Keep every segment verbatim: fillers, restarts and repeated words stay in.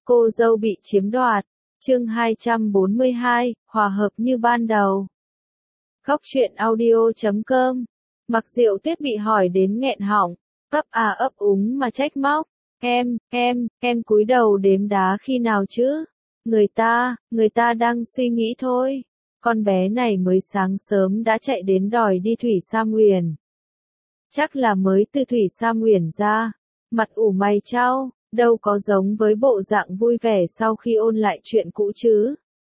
cô dâu bị chiếm đoạt. Chương hai trăm bốn mươi hai, hòa hợp như ban đầu. Góc truyện audio chấm com. Mặc Diệu Tuyết bị hỏi đến nghẹn họng, ấp à ấp úng mà trách móc. Em, em, em cúi đầu đếm đá khi nào chứ? Người ta, người ta đang suy nghĩ thôi. Con bé này mới sáng sớm đã chạy đến đòi đi Thủy Sa Nguyền. Chắc là mới từ Thủy Sa Nguyền ra. Mặt ủ mày chau, đâu có giống với bộ dạng vui vẻ sau khi ôn lại chuyện cũ chứ.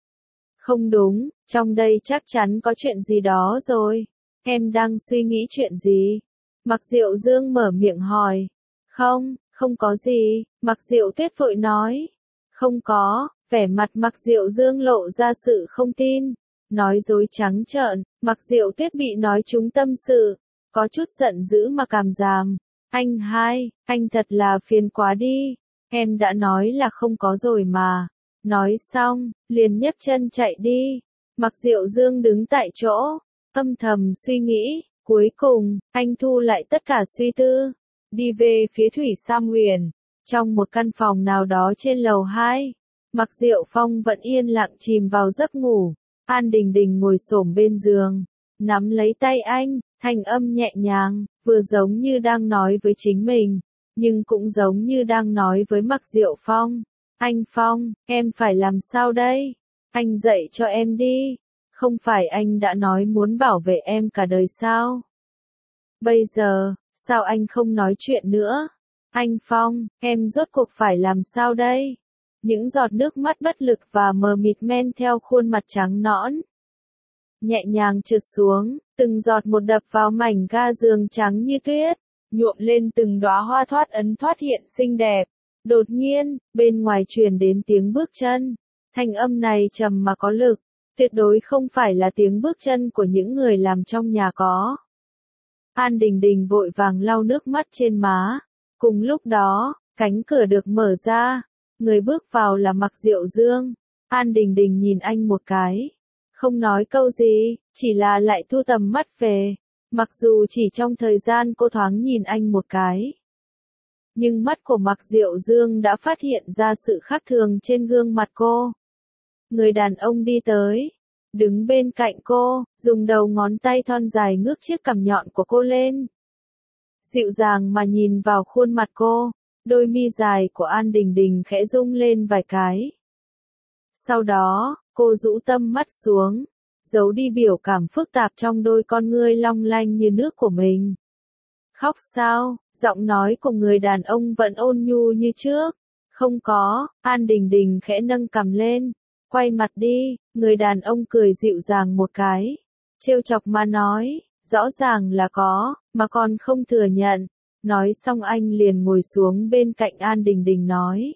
Không đúng, trong đây chắc chắn có chuyện gì đó rồi. Em đang suy nghĩ chuyện gì? Mặc Diệu Dương mở miệng hỏi. Không, không có gì, Mặc Diệu Tuyết vội nói. Không có, vẻ mặt Mặc Diệu Dương lộ ra sự không tin. Nói dối trắng trợn, Mặc Diệu Tuyết bị nói trúng tâm sự. Có chút giận dữ mà càm ràm. Anh hai, anh thật là phiền quá đi. Em đã nói là không có rồi mà. Nói xong, liền nhấc chân chạy đi. Mặc Diệu Dương đứng tại chỗ, âm thầm suy nghĩ. Cuối cùng, anh thu lại tất cả suy tư. Đi về phía Thủy Sa Nguyền. Trong một căn phòng nào đó trên lầu hai. Mặc Diệu Phong vẫn yên lặng chìm vào giấc ngủ. An Đình Đình ngồi xổm bên giường, nắm lấy tay anh, thanh âm nhẹ nhàng, vừa giống như đang nói với chính mình, nhưng cũng giống như đang nói với Mặc Diệu Phong. Anh Phong, em phải làm sao đây? Anh dạy cho em đi. Không phải anh đã nói muốn bảo vệ em cả đời sao? Bây giờ, sao anh không nói chuyện nữa? Anh Phong, em rốt cuộc phải làm sao đây? Những giọt nước mắt bất lực và mờ mịt men theo khuôn mặt trắng nõn. Nhẹ nhàng trượt xuống, từng giọt một đập vào mảnh ga giường trắng như tuyết, nhuộm lên từng đóa hoa thoát ấn thoát hiện xinh đẹp. Đột nhiên, bên ngoài truyền đến tiếng bước chân. Thanh âm này trầm mà có lực, tuyệt đối không phải là tiếng bước chân của những người làm trong nhà có. An Đình Đình vội vàng lau nước mắt trên má. Cùng lúc đó, cánh cửa được mở ra. Người bước vào là Mặc Diệu Dương. An Đình Đình nhìn anh một cái. Không nói câu gì, chỉ là lại thu tầm mắt về. Mặc dù chỉ trong thời gian cô thoáng nhìn anh một cái. Nhưng mắt của Mặc Diệu Dương đã phát hiện ra sự khác thường trên gương mặt cô. Người đàn ông đi tới. Đứng bên cạnh cô, dùng đầu ngón tay thon dài ngước chiếc cằm nhọn của cô lên. Dịu dàng mà nhìn vào khuôn mặt cô. Đôi mi dài của An Đình Đình khẽ rung lên vài cái. Sau đó, cô rũ tâm mắt xuống, giấu đi biểu cảm phức tạp trong đôi con ngươi long lanh như nước của mình. Khóc sao? Giọng nói của người đàn ông vẫn ôn nhu như trước. Không có, An Đình Đình khẽ nâng cằm lên, quay mặt đi, người đàn ông cười dịu dàng một cái. Trêu chọc mà nói, rõ ràng là có, mà còn không thừa nhận. Nói xong anh liền ngồi xuống bên cạnh An Đình Đình nói.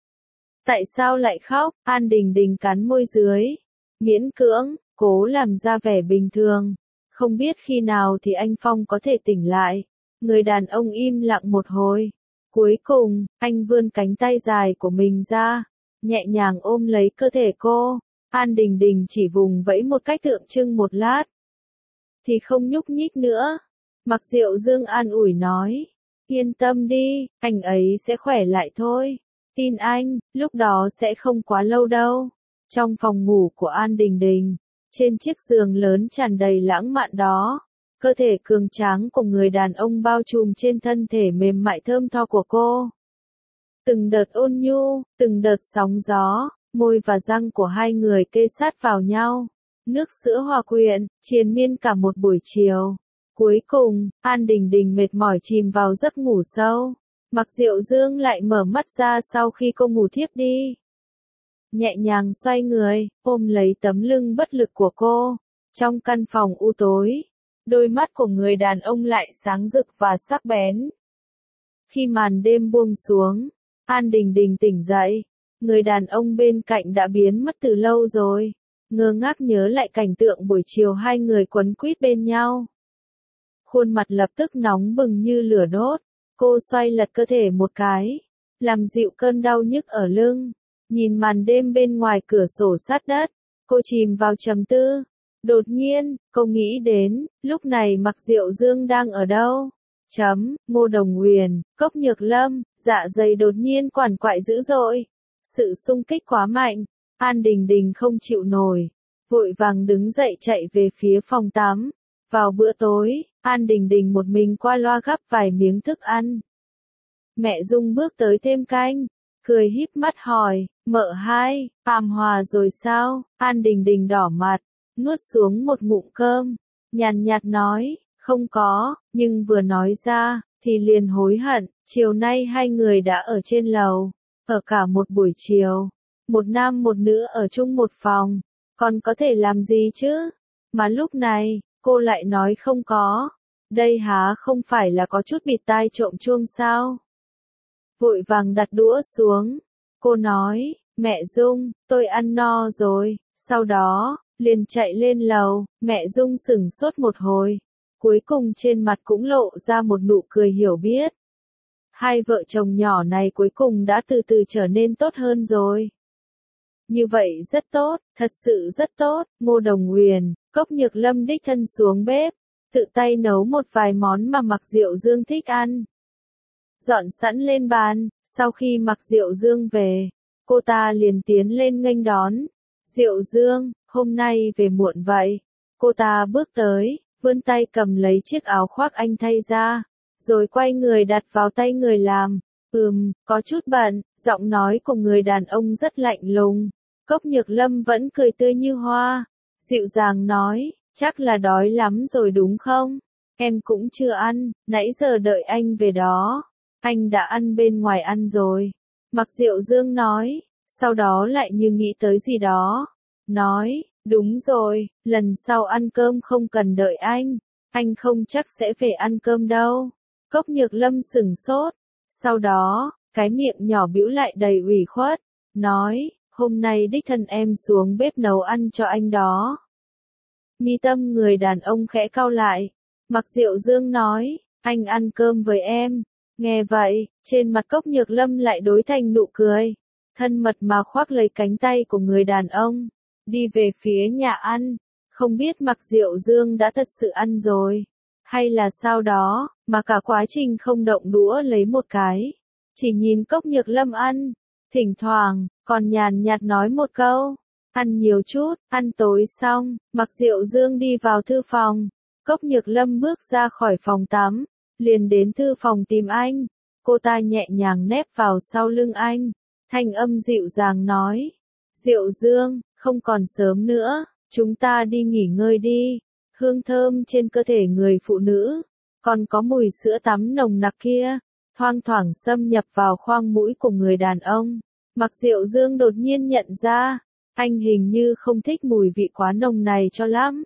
Tại sao lại khóc? An Đình Đình cắn môi dưới. Miễn cưỡng, cố làm ra vẻ bình thường. Không biết khi nào thì anh Phong có thể tỉnh lại. Người đàn ông im lặng một hồi. Cuối cùng, anh vươn cánh tay dài của mình ra. Nhẹ nhàng ôm lấy cơ thể cô. An Đình Đình chỉ vùng vẫy một cách tượng trưng một lát. Thì không nhúc nhích nữa. Mặc Diệu Dương an ủi nói. Yên tâm đi, anh ấy sẽ khỏe lại thôi. Tin anh, lúc đó sẽ không quá lâu đâu. Trong phòng ngủ của An Đình Đình, trên chiếc giường lớn tràn đầy lãng mạn đó, cơ thể cường tráng của người đàn ông bao trùm trên thân thể mềm mại thơm tho của cô. Từng đợt ôn nhu, từng đợt sóng gió, môi và răng của hai người kê sát vào nhau. Nước sữa hòa quyện, triền miên cả một buổi chiều. Cuối cùng, An Đình Đình mệt mỏi chìm vào giấc ngủ sâu. Mặc Diệu Dương lại mở mắt ra sau khi cô ngủ thiếp đi. Nhẹ nhàng xoay người, ôm lấy tấm lưng bất lực của cô. Trong căn phòng u tối, đôi mắt của người đàn ông lại sáng rực và sắc bén. Khi màn đêm buông xuống, An Đình Đình tỉnh dậy. Người đàn ông bên cạnh đã biến mất từ lâu rồi. Ngơ ngác nhớ lại cảnh tượng buổi chiều hai người quấn quýt bên nhau. Khuôn mặt lập tức nóng bừng như lửa đốt. Cô xoay lật cơ thể một cái, làm dịu cơn đau nhức ở lưng. Nhìn màn đêm bên ngoài cửa sổ sát đất, cô chìm vào trầm tư. Đột nhiên, cô nghĩ đến, lúc này Mặc Diệu Dương đang ở đâu? Chấm, Ngô Đồng Huyền, Cốc Nhược Lâm, dạ dày đột nhiên quằn quại dữ dội. Sự xung kích quá mạnh, An Đình Đình không chịu nổi, vội vàng đứng dậy chạy về phía phòng tắm. Vào bữa tối, An Đình Đình một mình qua loa gắp vài miếng thức ăn. Mẹ Dung bước tới thêm canh, cười híp mắt hỏi, mợ hai, tạm hòa rồi sao? An Đình Đình đỏ mặt, nuốt xuống một ngụm cơm, nhàn nhạt nói, không có, nhưng vừa nói ra, thì liền hối hận, chiều nay hai người đã ở trên lầu, ở cả một buổi chiều, một nam một nữ ở chung một phòng, còn có thể làm gì chứ? Mà lúc này, cô lại nói không có, đây há không phải là có chút bịt tai trộm chuông sao? Vội vàng đặt đũa xuống, cô nói, mẹ Dung, tôi ăn no rồi, sau đó, liền chạy lên lầu, mẹ Dung sửng sốt một hồi, cuối cùng trên mặt cũng lộ ra một nụ cười hiểu biết. Hai vợ chồng nhỏ này cuối cùng đã từ từ trở nên tốt hơn rồi. Như vậy rất tốt, thật sự rất tốt, Ngô Đồng Huyền, Cốc Nhược Lâm đích thân xuống bếp, tự tay nấu một vài món mà Mạc Diệu Dương thích ăn. Dọn sẵn lên bàn, sau khi Mạc Diệu Dương về, cô ta liền tiến lên nghênh đón. Diệu Dương, hôm nay về muộn vậy. Cô ta bước tới, vươn tay cầm lấy chiếc áo khoác anh thay ra, rồi quay người đặt vào tay người làm. Ừm, có chút bận, giọng nói của người đàn ông rất lạnh lùng. Cốc Nhược Lâm vẫn cười tươi như hoa, dịu dàng nói, chắc là đói lắm rồi đúng không? Em cũng chưa ăn, nãy giờ đợi anh về đó. Anh đã ăn bên ngoài ăn rồi. Mạc Diệu Dương nói, sau đó lại như nghĩ tới gì đó. Nói, đúng rồi, lần sau ăn cơm không cần đợi anh. Anh không chắc sẽ về ăn cơm đâu. Cốc Nhược Lâm sửng sốt. Sau đó, cái miệng nhỏ bĩu lại đầy ủy khuất. Nói, hôm nay đích thân em xuống bếp nấu ăn cho anh đó. Mi tâm người đàn ông khẽ cau lại. Mạc Diệu Dương nói, anh ăn cơm với em. Nghe vậy, trên mặt Cốc Nhược Lâm lại đối thành nụ cười, thân mật mà khoác lấy cánh tay của người đàn ông, đi về phía nhà ăn. Không biết Mạc Diệu Dương đã thật sự ăn rồi, hay là sao đó, mà cả quá trình không động đũa lấy một cái, chỉ nhìn Cốc Nhược Lâm ăn, thỉnh thoảng, còn nhàn nhạt nói một câu, ăn nhiều chút. Ăn tối xong, Mạc Diệu Dương đi vào thư phòng, Cốc Nhược Lâm bước ra khỏi phòng tắm, liền đến thư phòng tìm anh. Cô ta nhẹ nhàng nép vào sau lưng anh, thanh âm dịu dàng nói, Diệu Dương, không còn sớm nữa, chúng ta đi nghỉ ngơi đi. Hương thơm trên cơ thể người phụ nữ, còn có mùi sữa tắm nồng nặc kia, thoang thoảng xâm nhập vào khoang mũi của người đàn ông. Mạc Diệu Dương đột nhiên nhận ra, anh hình như không thích mùi vị quá nồng này cho lắm.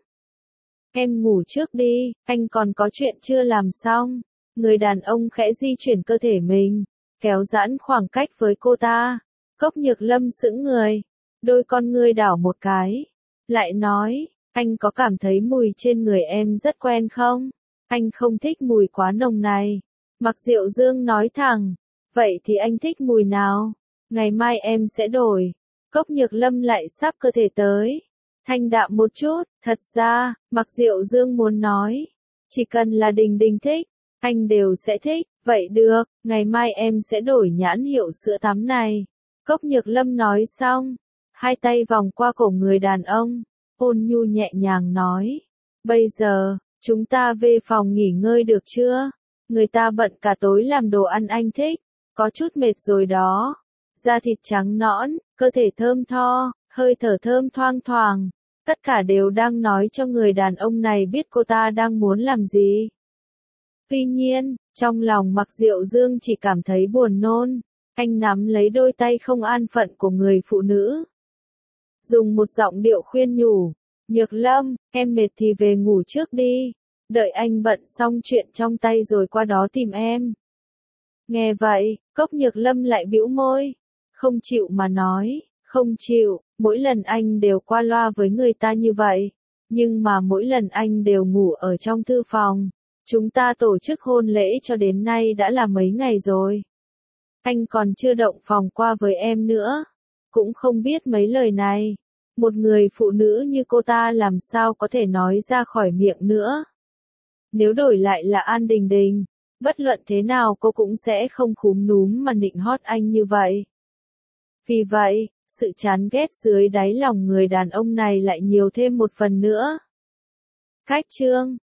Em ngủ trước đi, anh còn có chuyện chưa làm xong. Người đàn ông khẽ di chuyển cơ thể mình, kéo giãn khoảng cách với cô ta. Cốc Nhược Lâm sững người, đôi con ngươi đảo một cái, lại nói, anh có cảm thấy mùi trên người em rất quen không? Anh không thích mùi quá nồng này. Mạc Diệu Dương nói thẳng, vậy thì anh thích mùi nào? Ngày mai em sẽ đổi. Cốc Nhược Lâm lại sắp cơ thể tới, thanh đạm một chút. Thật ra, Mạc Diệu Dương muốn nói, chỉ cần là Đình Đình thích, anh đều sẽ thích. Vậy được, ngày mai em sẽ đổi nhãn hiệu sữa tắm này. Cốc Nhược Lâm nói xong, hai tay vòng qua cổ người đàn ông, ôn nhu nhẹ nhàng nói, bây giờ, chúng ta về phòng nghỉ ngơi được chưa? Người ta bận cả tối làm đồ ăn anh thích, có chút mệt rồi đó. Da thịt trắng nõn, cơ thể thơm tho, hơi thở thơm thoang thoảng, tất cả đều đang nói cho người đàn ông này biết cô ta đang muốn làm gì. Tuy nhiên, trong lòng Mạc Diệu Dương chỉ cảm thấy buồn nôn, anh nắm lấy đôi tay không an phận của người phụ nữ, dùng một giọng điệu khuyên nhủ, Nhược Lâm, em mệt thì về ngủ trước đi, đợi anh bận xong chuyện trong tay rồi qua đó tìm em. Nghe vậy, Cốc Nhược Lâm lại bĩu môi, không chịu mà nói, không chịu, mỗi lần anh đều qua loa với người ta như vậy, nhưng mà mỗi lần anh đều ngủ ở trong thư phòng. Chúng ta tổ chức hôn lễ cho đến nay đã là mấy ngày rồi. Anh còn chưa động phòng qua với em nữa. Cũng không biết mấy lời này, một người phụ nữ như cô ta làm sao có thể nói ra khỏi miệng nữa. Nếu đổi lại là An Đình Đình, bất luận thế nào cô cũng sẽ không khúm núm mà nịnh hót anh như vậy. Vì vậy, sự chán ghét dưới đáy lòng người đàn ông này lại nhiều thêm một phần nữa. Khách trương,